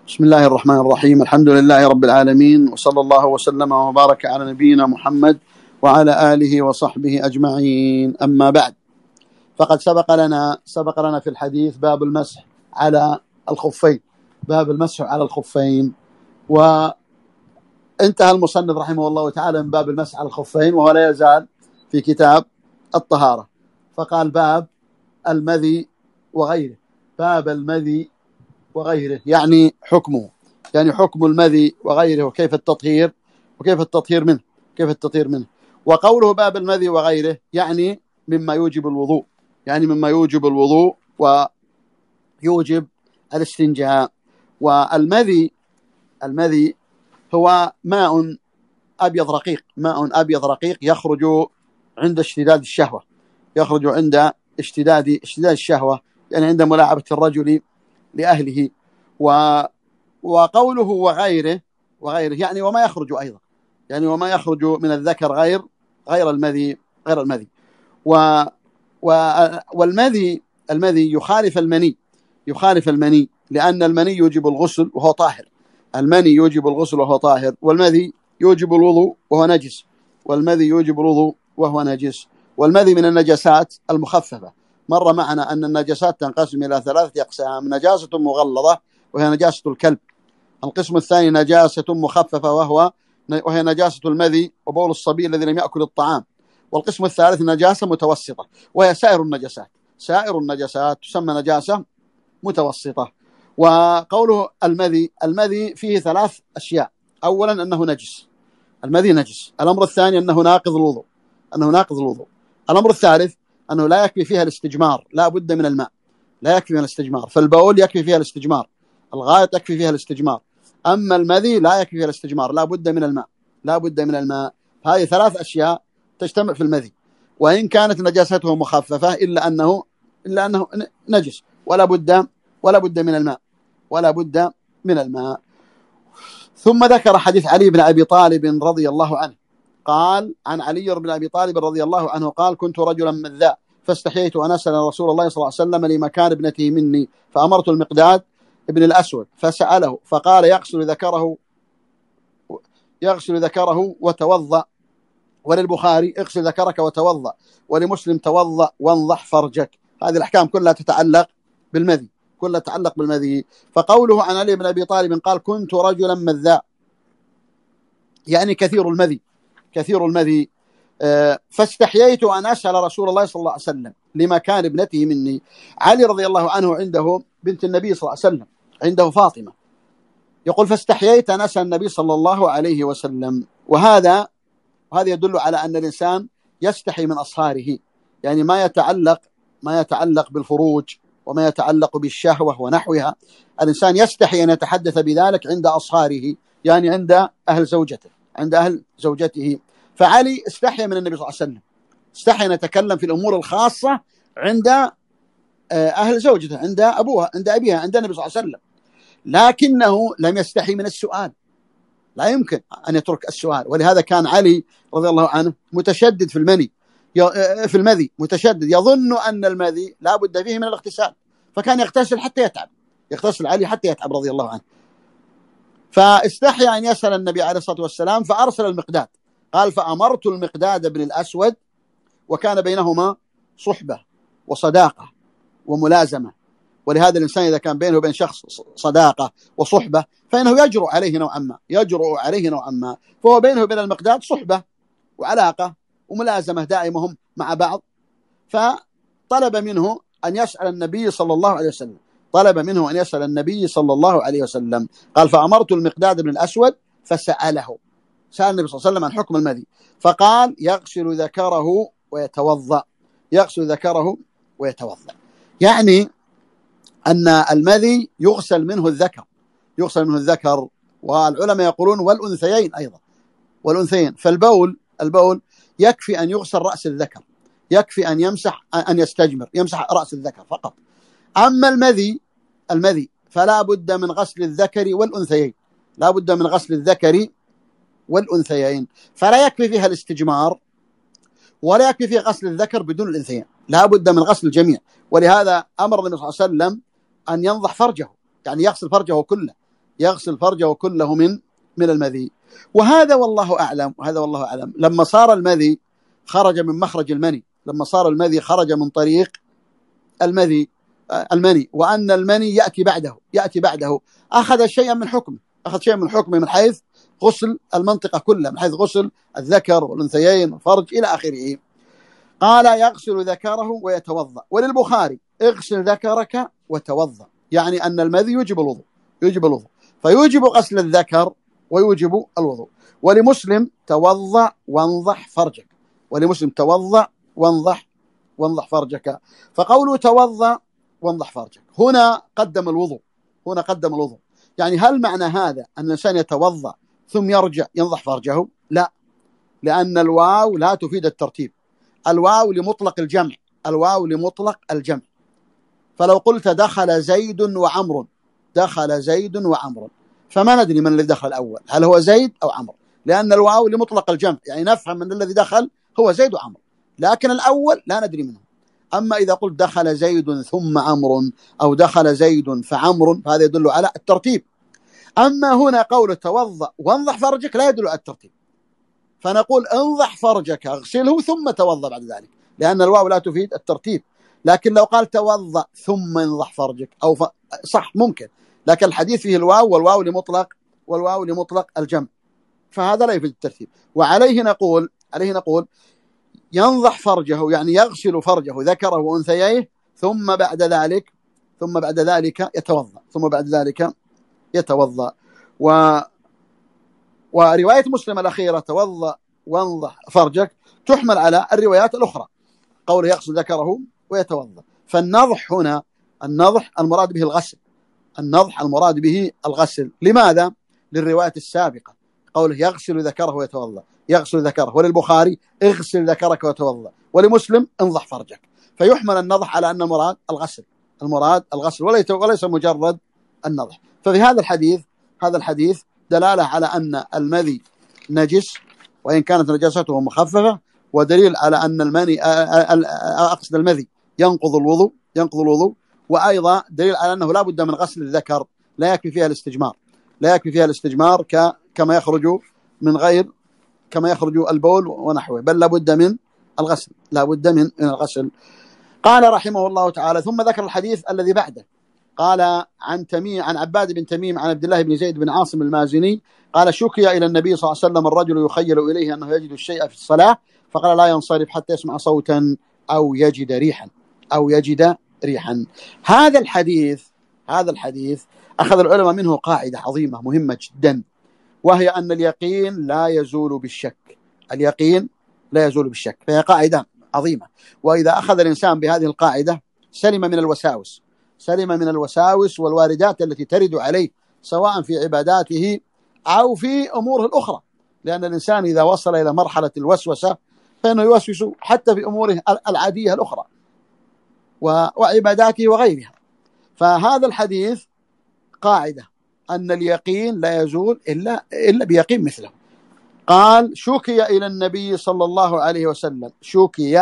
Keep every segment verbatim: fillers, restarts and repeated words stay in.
بسم الله الرحمن الرحيم. الحمد لله رب العالمين، وصلى الله وسلم وبارك على نبينا محمد وعلى آله وصحبه أجمعين. أما بعد، فقد سبق لنا سبق لنا في الحديث باب المسح على الخفين باب المسح على الخفين وانتهى المصنف رحمه الله تعالى من باب المسح على الخفين، وهو لا يزال في كتاب الطهارة، فقال باب المذي وغيره. باب المذي وغيره يعني حكمه، يعني حكم المذي وغيره، وكيف التطهير وكيف التطهير منه كيف التطهير منه وقوله باب المذي وغيره يعني مما يوجب الوضوء، يعني مما يوجب الوضوء ويوجب الاستنجاء. والمذي المذي هو ماء أبيض رقيق ماء أبيض رقيق يخرج عند اشتداد الشهوة يخرج عند اشتداد اشتداد الشهوة يعني عند ملاعبة الرجل لأهله. و... وقوله وغيره وغيره يعني وما يخرج أيضا، يعني وما يخرج من الذكر غير غير المذي غير المذي و... و... والمذي المذي يخالف المني يخالف المني لأن المني يوجب الغسل وهو طاهر المني يوجب الغسل وهو طاهر، والمذي يوجب الوضوء وهو نجس والمذي يوجب الوضوء وهو نجس. والمذي من النجاسات المخففة. مر معنا أن النجاسات تنقسم إلى ثلاثة أقسام: نجاسة مغلظة وهي نجاسة الكلب، القسم الثاني نجاسة مخففة وهو وهي نجاسة المذي وبول الصبي الذي لم يأكل الطعام، والقسم الثالث نجاسة متوسطة وهي سائر النجاسات سائر النجاسات تسمى نجاسة متوسطة. وقوله المذي المذي فيه ثلاث أشياء: أولا أنه نجس، المذي نجس. الأمر الثاني أنه ناقض الوضوء أنه ناقض الوضوء الأمر الثالث أنه لا يكفي فيها الاستجمار، لا بد من الماء، لا يكفي من الاستجمار. فالبول يكفي فيها الاستجمار، الغائط يكفي فيها الاستجمار، أما المذي لا يكفي فيها الاستجمار، لا بد من الماء لا بد من الماء هذه ثلاث أشياء تجتمع في المذي، وإن كانت نجاسته مخففة إلا أنه إلا أنه نجس ولا بد ولا بد من الماء ولا بد من الماء. ثم ذكر حديث علي بن أبي طالب رضي الله عنه، قال عن علي بن أبي طالب رضي الله عنه قال: كنت رجلا مذاء فاستحييت أن أسأل رسول الله صلى الله عليه وسلم لمكان ابنته مني، فأمرت المقداد ابن الأسود فسأله فقال: يغسل ذكره يغسل ذكره وتوضأ. وللبخاري: اغسل ذكرك وتوضأ. ولمسلم: توضأ وانضح فرجك. هذه الأحكام كلها تتعلق بالمذي كلها تتعلق بالمذي. فقوله عن علي بن أبي طالب قال: كنت رجلا مذاء يعني كثير المذي كثير المذي فاستحييت أن أسأل رسول الله صلى الله عليه وسلم لمكان ابنته مني. علي رضي الله عنه عنده بنت النبي صلى الله عليه وسلم، عنده فاطمة، يقول: فاستحييت أن أسأل النبي صلى الله عليه وسلم. وهذا وهذا يدل على أن الإنسان يستحي من أصهاره، يعني ما يتعلق ما يتعلق بالفروج وما يتعلق بالشهوة ونحوها، الإنسان يستحي أن يتحدث بذلك عند أصهاره، يعني عند أهل زوجته عند أهل زوجته. فعلي استحي من النبي صلى الله عليه وسلم، استحي أن يتكلم في الأمور الخاصة عند أهل زوجته، عند أبوها عند أبيها عند النبي صلى الله عليه وسلم، لكنه لم يستحي من السؤال، لا يمكن أن يترك السؤال. ولهذا كان علي رضي الله عنه متشدد في المني في المذي متشدد، يظن أن المذي لا بد فيه من الاغتسال، فكان يغتسل حتى يتعب يغتسل علي حتى يتعب رضي الله عنه. فاستحي أن يسأل النبي عليه الصلاة والسلام فأرسل المقداد، قال: فأمرت المقداد بن الأسود، وكان بينهما صحبة وصداقة وملازمة. ولهذا الإنسان إذا كان بينه وبين شخص صداقة وصحبة فإنه يجرؤ عليه نوعا ما يجرؤ عليه نوعا ما فهو بينه وبين المقداد صحبة وعلاقة وملازمة دائمة هم مع بعض. فطلب منه أن يسأل النبي صلى الله عليه وسلم طلب منه أن يسأل النبي صلى الله عليه وسلم قال: فأمرت المقداد بن الأسود فسأله سأل النبي صلى الله عليه وسلم عن حكم المذي، فقال: يغسل ذكره ويتوضأ يغسل ذكره ويتوضأ يعني أن المذي يغسل منه الذكر يغسل منه الذكر والعلماء يقولون والأنثيين أيضا والأنثيين. فالبول البول يكفي أن يغسل رأس الذكر، يكفي أن يمسح أن يستجمر يمسح رأس الذكر فقط. أما المذي المذي فلا بد من غسل الذكر والأنثيين لا بد من غسل الذكر والأنثيين فلا يكفي فيها الاستجمار ولا يكفي فيها غسل الذكر بدون الأنثيين، لا بد من غسل الجميع. ولهذا أمر النبي صلى الله عليه وسلم أن ينضح فرجه، يعني يغسل فرجه كله، يغسل فرجه كله من من المذي. وهذا والله أعلم وهذا والله أعلم لما صار المذي خرج من مخرج المني، لما صار المذي خرج من طريق المذي المني، وأن المني يأتي بعده يأتي بعده أخذ شيئا من حكمه أخذ شيئا من حكمه من حيث غسل المنطقة كلها، من حيث غسل الذكر والأنثيين والفرج إلى آخره. قال يغسل ذكره ويتوضأ. وللبخاري اغسل ذكرك وتوضأ، يعني أن المذي يوجب الوضوء يوجب الوضوء فيوجب غسل الذكر ويوجب الوضوء. ولمسلم توضأ وانضح فرجك، ولمسلم توضأ وانضح وانضح فرجك. فقوله توضأ وانضح فرجك هنا قدم الوضوء هنا قدم الوضوء يعني هل معنى هذا أن الإنسان يتوضأ ثم يرجع ينضح فرجه؟ لا، لأن الواو لا تفيد الترتيب، الواو لمطلق الجمع الواو لمطلق الجمع. فلو قلت دخل زيد وعمر دخل زيد وعمر فما ندري من الذي دخل الأول، هل هو زيد أو عمر، لأن الواو لمطلق الجمع، يعني نفهم من الذي دخل هو زيد وعمر، لكن الأول لا ندري منه. أما إذا قلت دخل زيد ثم عمر أو دخل زيد فعمر فهذا يدل على الترتيب. أما هنا قول توضأ وانضح فرجك لا يدل على الترتيب، فنقول انضح فرجك اغسله ثم توضأ بعد ذلك، لأن الواو لا تفيد الترتيب. لكن لو قال توضأ ثم انضح فرجك أو ف... صح ممكن، لكن الحديث فيه الواو والواو لمطلق والواو لمطلق الجمع، فهذا لا يفيد الترتيب. وعليه نقول عليه نقول ينضح فرجه يعني يغسل فرجه ذكره وأنثييه ثم بعد ذلك ثم بعد ذلك يتوضأ ثم بعد ذلك يتوضأ. و ورواية مسلم الأخيرة توضأ وانضح فرجك تحمل على الروايات الأخرى، قوله يغسل ذكره ويتوضأ. فالنضح هنا النضح المراد به الغسل النضح المراد به الغسل. لماذا؟ للرواية السابقة، قوله يغسل ذكره ويتوضأ يغسل ذكره. وللبخاري اغسل ذكرك وتوضأ. ولمسلم انضح فرجك، فيحمل النضح على أن المراد الغسل المراد الغسل وليس مجرد النضح. ففي هذا الحديث هذا الحديث دلالة على أن المذي نجس وإن كانت نجاسته مخففة، ودليل على أن المني أقصد المذي ينقض الوضوء ينقض الوضوء وأيضا دليل على أنه لا بد من غسل الذكر، لا يكفي فيها الاستجمار لا يكفي فيها الاستجمار كما يخرج من غير كما يخرج البول ونحوه، بل لا بد من الغسل لا بد من الغسل. قال رحمه الله تعالى ثم ذكر الحديث الذي بعده. قال عن تميم عن عباد بن تميم عن عبد الله بن زيد بن عاصم المازني قال شكي إلى النبي صلى الله عليه وسلم الرجل يخيل إليه أنه يجد الشيء في الصلاة فقال لا ينصرف حتى يسمع صوتا أو يجد ريحا أو يجد ريحا. هذا الحديث هذا الحديث أخذ العلماء منه قاعدة عظيمة مهمة جدا، وهي أن اليقين لا يزول بالشك اليقين لا يزول بالشك فهي قاعدة عظيمة. وإذا أخذ الإنسان بهذه القاعدة سلم من الوساوس سلم من الوساوس والواردات التي ترد عليه سواء في عباداته أو في أموره الأخرى، لأن الإنسان إذا وصل إلى مرحلة الوسوسة فإنه يوسوس حتى في أموره العادية الأخرى وعباداته وغيرها. فهذا الحديث قاعدة أن اليقين لا يزول إلا إلا بيقين مثله. قال شكي إلى النبي صلى الله عليه وسلم. شكي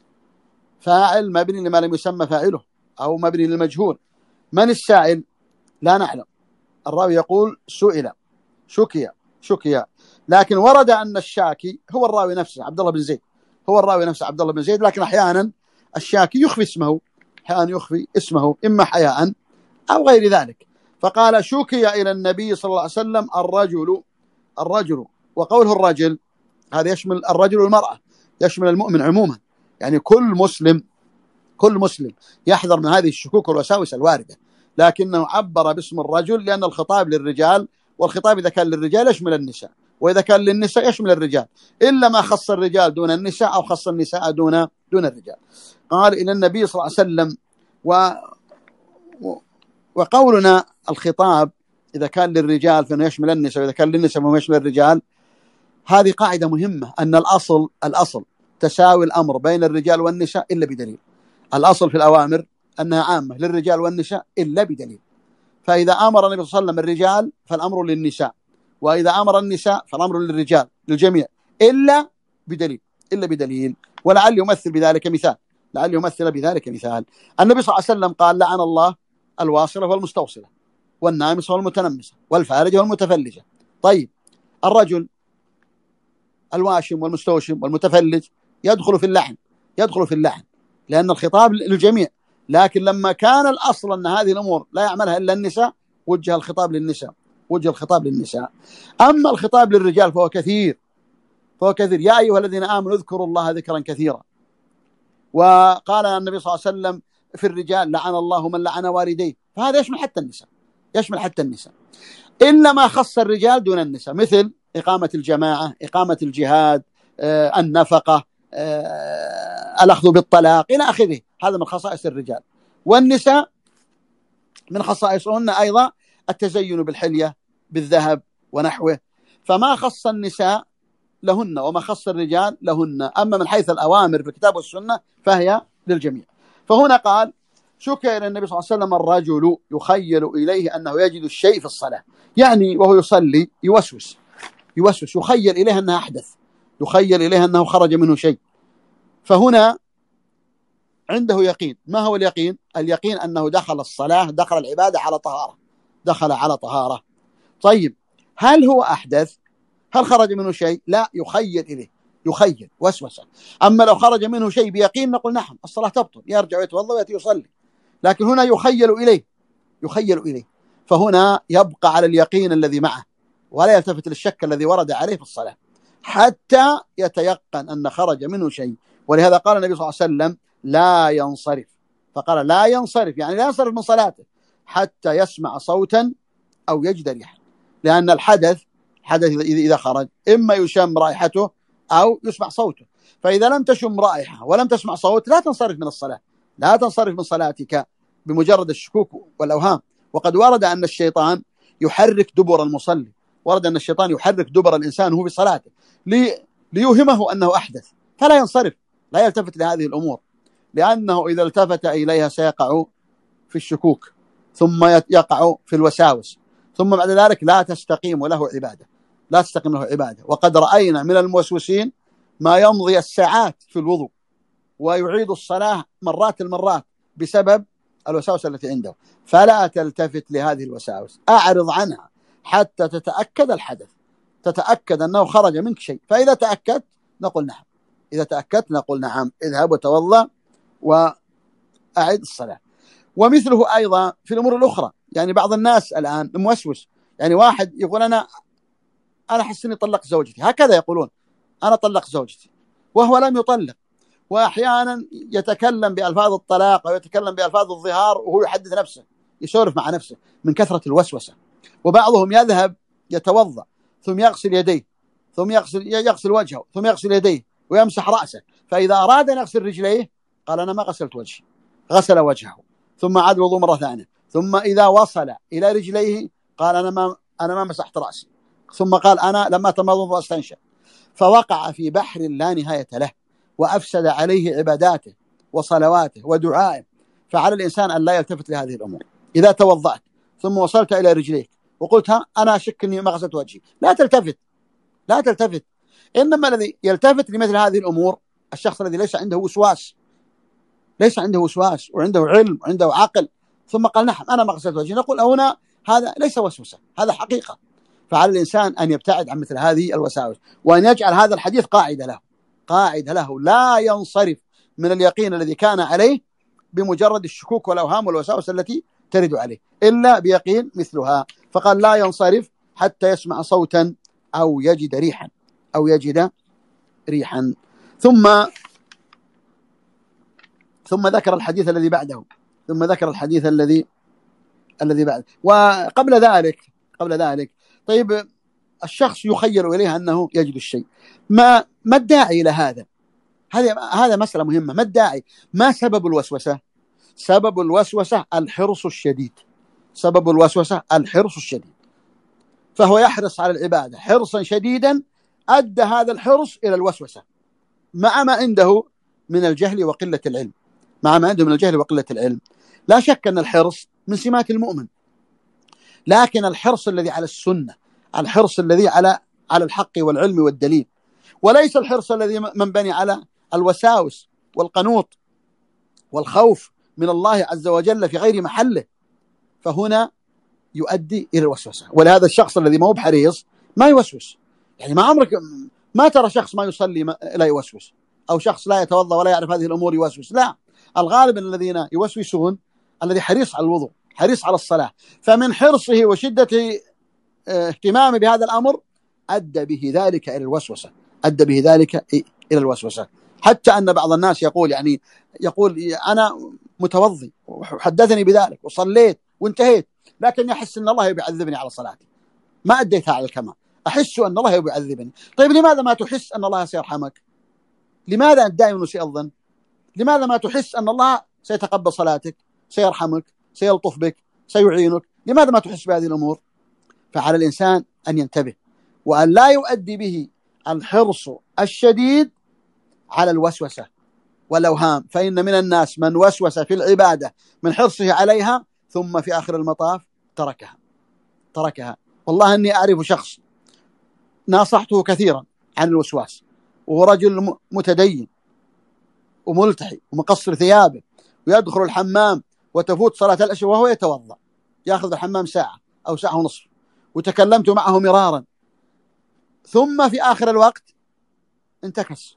فاعل مبني لما لم يسمى فاعله أو مبني للمجهول. من السائل؟ لا نعلم. الراوي يقول سئل شكي شكي لكن ورد أن الشاكي هو الراوي نفسه عبد الله بن زيد هو الراوي نفسه عبد الله بن زيد، لكن أحيانا الشاكي يخفي اسمه أحيانا يخفي اسمه إما حياء أو غير ذلك. فقال شكي إلى النبي صلى الله عليه وسلم الرجل الرجل وقوله الرجل هذا يشمل الرجل والمرأة، يشمل المؤمن عموما، يعني كل مسلم كل مسلم يحذر من هذه الشكوك والوساوس الواردة، لكنه عبر باسم الرجل لأن الخطاب للرجال، والخطاب إذا كان للرجال يشمل النساء، وإذا كان للنساء يشمل الرجال، إلا ما خص الرجال دون النساء أو خص النساء دون دون الرجال. قال إلى النبي صلى الله عليه وسلم و وقولنا الخطاب إذا كان للرجال فإنه يشمل النساء، وإذا كان للنساء فإنه يشمل الرجال. هذه قاعدة مهمة أن الأصل الأصل تساوي الأمر بين الرجال والنساء إلا بدليل. الأصل في الأوامر أنها عامة للرجال والنساء إلا بدليل. فإذا أمر النبي صلى الله عليه وسلم الرجال فالأمر للنساء، وإذا أمر النساء فالأمر للرجال للجميع إلا بدليل إلا بدليل. ولعل يمثل بذلك مثال لعل يمثل بذلك مثال النبي صلى الله عليه وسلم قال لعن الله الواصلة والمستوصلة، والنامصة والمتنمصة والفارجة والمتفلجة. طيب الرجل الواشم والمستوشم والمتفلج يدخل في اللعن، يدخل في اللعن لأن الخطاب للجميع، لكن لما كان الأصل أن هذه الأمور لا يعملها إلا النساء وجه الخطاب للنساء، وجه الخطاب للنساء. أما الخطاب للرجال فهو كثير، فهو كثير. يا أيها الذين آمنوا اذكروا الله ذكرا كثيرا. وقال النبي صلى الله عليه وسلم في الرجال لعن الله من لعن والديه، فهذا يشمل حتى النساء، يشمل حتى النساء، إلا ما خص الرجال دون النساء، مثل إقامة الجماعة، إقامة الجهاد، آه، النفقة، آه، الأخذ بالطلاق إلى آخره، هذا من خصائص الرجال. والنساء من خصائصهن أيضا التزين بالحلية بالذهب ونحوه، فما خص النساء لهن وما خص الرجال لهن. أما من حيث الأوامر في الكتاب والسنة فهي للجميع. فهنا قال شكى إلى النبي صلى الله عليه وسلم الرجل يخيل إليه أنه يجد الشيء في الصلاة، يعني وهو يصلي يوسوس يوسوس يخيل إليه أنه أحدث، يخيل إليه أنه خرج منه شيء. فهنا عنده يقين. ما هو اليقين؟ اليقين أنه دخل الصلاة، دخل العبادة على طهارة، دخل على طهارة. طيب هل هو أحدث؟ هل خرج منه شيء؟ لا، يخيل إليه، يخيل وسوسة. أما لو خرج منه شيء بيقين نقول نعم الصلاة تبطل، يرجع ويتوضأ ويأتي يصلي. لكن هنا يخيل إليه، يخيل إليه، فهنا يبقى على اليقين الذي معه ولا يلتفت للشك الذي ورد عليه في الصلاة حتى يتيقن أن خرج منه شيء. ولهذا قال النبي صلى الله عليه وسلم لا ينصرف، فقال لا ينصرف يعني لا ينصرف من صلاته حتى يسمع صوتا أو يجد ريحا، لأن الحدث حدث إذا خرج إما يشم رائحته أو يسمع صوته، فإذا لم تشم رائحة ولم تسمع صوت لا تنصرف من الصلاة، لا تنصرف من صلاتك بمجرد الشكوك والأوهام. وقد ورد أن الشيطان يحرك دبر المصلي، ورد أن الشيطان يحرك دبر الإنسان وهو في صلاته لي ليوهمه أنه أحدث، فلا ينصرف، لا يلتفت لهذه الأمور، لأنه إذا التفت إليها سيقع في الشكوك ثم يقع في الوساوس، ثم بعد ذلك لا تستقيم له عبادة، لا تستقيم له عبادة. وقد رأينا من الموسوسين ما يمضي الساعات في الوضوء ويعيد الصلاة مرات المرات بسبب الوساوس التي عنده. فلا تلتفت لهذه الوساوس، أعرض عنها حتى تتأكد الحدث، تتأكد أنه خرج منك شيء. فإذا تأكدت نقول نعم، إذا تأكدت نقول نعم اذهب وتوضأ وأعد الصلاة. ومثله أيضا في الأمور الأخرى، يعني بعض الناس الآن موسوس، يعني واحد يقول أنا أنا أحس إني طلقت زوجتي، هكذا يقولون أنا طلقت زوجتي وهو لم يطلق، وأحيانا يتكلم بألفاظ الطلاق أو يتكلم بألفاظ الظهار وهو يحدث نفسه، يسولف مع نفسه من كثرة الوسوسة. وبعضهم يذهب يتوضأ ثم يغسل يديه ثم يغسل يغسل وجهه ثم يغسل يديه ويمسح رأسه، فإذا أراد أن يغسل رجليه قال أنا ما غسلت وجهي، غسل وجهه ثم عاد الوضوء مرة ثانية، ثم إذا وصل إلى رجليه قال أنا ما أنا ما مسحت رأسي، ثم قال أنا لما تمضمض واستنشق، فوقع في بحر لا نهاية له وأفسد عليه عباداته وصلواته ودعائه. فعلى الإنسان أن لا يلتفت لهذه الأمور. إذا توضأت ثم وصلت إلى رجليك وقلت ها أنا أشك أني ما غسلت وجهي، لا تلتفت، لا تلتفت. إنما الذي يلتفت لمثل هذه الأمور الشخص الذي ليس عنده وسواس، ليس عنده وسواس وعنده علم وعنده عقل، ثم قال نعم أنا ما غسلت وجهي، نقول هنا هذا ليس وسوسة، هذا حقيقة. فعلى الإنسان أن يبتعد عن مثل هذه الوساوس، وأن يجعل هذا الحديث قاعدة له، قاعدة له، لا ينصرف من اليقين الذي كان عليه بمجرد الشكوك والأوهام والوساوس التي ترد عليه، إلا بيقين مثلها. فقال لا ينصرف حتى يسمع صوتا أو يجد ريحا، أو يجد ريحا. ثم ثم ذكر الحديث الذي بعده، ثم ذكر الحديث الذي الذي بعده. وقبل ذلك قبل ذلك طيب الشخص يخيل إليه أنه يجد الشيء، ما ما الداعي إلى هذا؟ هذا هذا مسألة مهمة. ما الداعي؟ ما سبب الوسوسة؟ سبب الوسوسة الحرص الشديد، سبب الوسوسة الحرص الشديد، فهو يحرص على العبادة حرصا شديدا، أدى هذا الحرص إلى الوسوسة مع ما عنده من الجهل وقلة العلم، مع ما عنده من الجهل وقلة العلم. لا شك أن الحرص من سمات المؤمن، لكن الحرص الذي على السنة، الحرص الذي على على الحق والعلم والدليل، وليس الحرص الذي منبني على الوساوس والقنوط والخوف من الله عز وجل في غير محله. فهنا يؤدي إلى الوسوسة. ولهذا الشخص الذي ما هو بحريص ما يوسوس. يعني ما عمرك ما ترى شخص ما يصلي لا يوسوس، أو شخص لا يتوضأ ولا يعرف هذه الأمور يوسوس. لا، الغالب الذين يوسوسون الذي حريص على الوضوء، حريص على الصلاة، فمن حرصه وشدة اهتمامه بهذا الأمر أدى به ذلك إلى الوسوسة، أدى به ذلك إلى الوسوسة. حتى أن بعض الناس يقول يعني يقول أنا متوضي وحدثني بذلك وصليت وانتهيت، لكن يحس أن الله يعذبني على صلاتي، ما أديتها على الكمال، أحس أن الله يعذبني. طيب لماذا ما تحس أن الله سيرحمك؟ لماذا أنت دائما سيء الظن؟ لماذا ما تحس أن الله سيتقبل صلاتك، سيرحمك، سيلطف بك، سيعينك؟ لماذا ما تحس بهذه الأمور؟ فعلى الإنسان أن ينتبه وأن لا يؤدي به الحرص الشديد على الوسوسة والأوهام، فإن من الناس من وسوس في العبادة من حرصه عليها ثم في آخر المطاف تركها تركها والله أني أعرف شخص ناصحته كثيرا عن الوسواس، وهو رجل متدين وملتحي ومقصر ثيابه، ويدخل الحمام وتفوت صلاة العشاء وهو يتوضأ، يأخذ الحمام ساعة أو ساعة ونصف، وتكلمت معه مرارا، ثم في آخر الوقت انتكس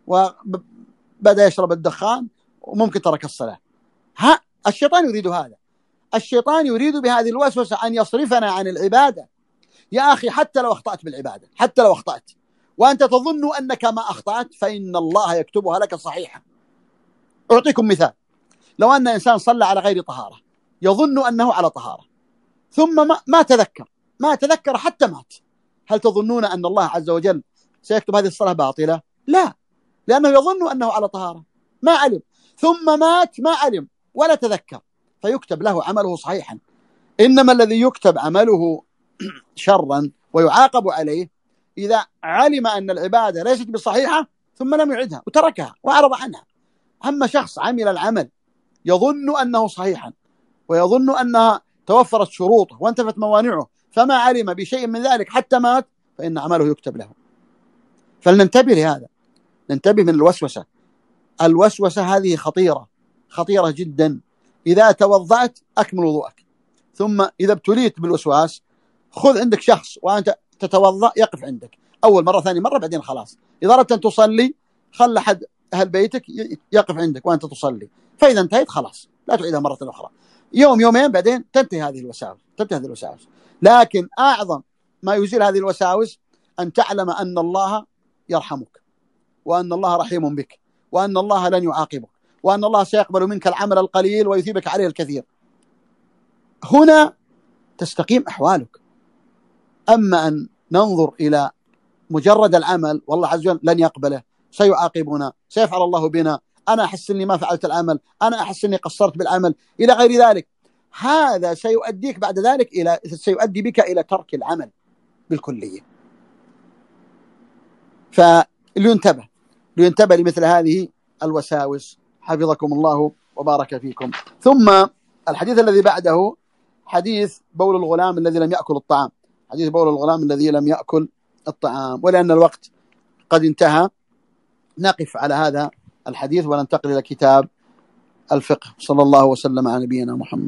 وبدأ يشرب الدخان وممكن ترك الصلاة. ها، الشيطان يريد هذا، الشيطان يريد بهذه الوسوسة أن يصرفنا عن العبادة. يا أخي حتى لو أخطأت بالعبادة، حتى لو أخطأت وأنت تظن أنك ما أخطأت، فإن الله يكتبها لك صحيحة. أعطيكم مثال، لو أن إنسان صلى على غير طهارة يظن أنه على طهارة، ثم ما, ما تذكر ما تذكر حتى مات، هل تظنون أن الله عز وجل سيكتب هذه الصلاة باطلة؟ لا، لأنه يظن أنه على طهارة، ما علم، ثم مات ما علم ولا تذكر، فيكتب له عمله صحيحا. إنما الذي يكتب عمله شرا ويعاقب عليه إذا علم أن العبادة ليست بصحيحة ثم لم يعدها وتركها وأعرض عنها. أما شخص عمل العمل يظن أنه صحيحا ويظن أنها توفرت شروطه وانتفت موانعه فما علم بشيء من ذلك حتى مات، فإن عمله يكتب له. فلننتبه لهذا، ننتبه من الوسوسة. الوسوسة هذه خطيرة خطيرة جدا. إذا توضأت أكمل وضوءك، ثم إذا ابتليت بالوسواس خذ عندك شخص وأنت تتوضأ يقف عندك أول مرة ثاني مرة بعدين خلاص. إذا أردت أن تصلي خل أحد أهل بيتك يقف عندك وأنت تصلي، فإذا انتهيت خلاص لا تعيدها مرة أخرى. يوم يومين بعدين تنتهي هذه الوساوس تنتهي هذه الوساوس. لكن أعظم ما يزيل هذه الوساوس أن تعلم أن الله يرحمك، وأن الله رحيم بك، وأن الله لن يعاقبك، وأن الله سيقبل منك العمل القليل ويثيبك عليه الكثير. هنا تستقيم أحوالك. أما أن ننظر إلى مجرد العمل والله عز وجل لن يقبله، سيعاقبنا، سيفعل الله بنا، أنا أحس أني ما فعلت العمل، أنا أحس أني قصرت بالعمل، إلى غير ذلك، هذا سيؤديك بعد ذلك إلى سيؤدي بك إلى ترك العمل بالكلية. فلينتبه لينتبه لمثل هذه الوساوس. حفظكم الله وبارك فيكم. ثم الحديث الذي بعده حديث بول الغلام الذي لم يأكل الطعام، حديث بول الغلام الذي لم يأكل الطعام. ولأن الوقت قد انتهى نقف على هذا الحديث وننتقل إلى كتاب الفقه. صلى الله وسلم على نبينا محمد.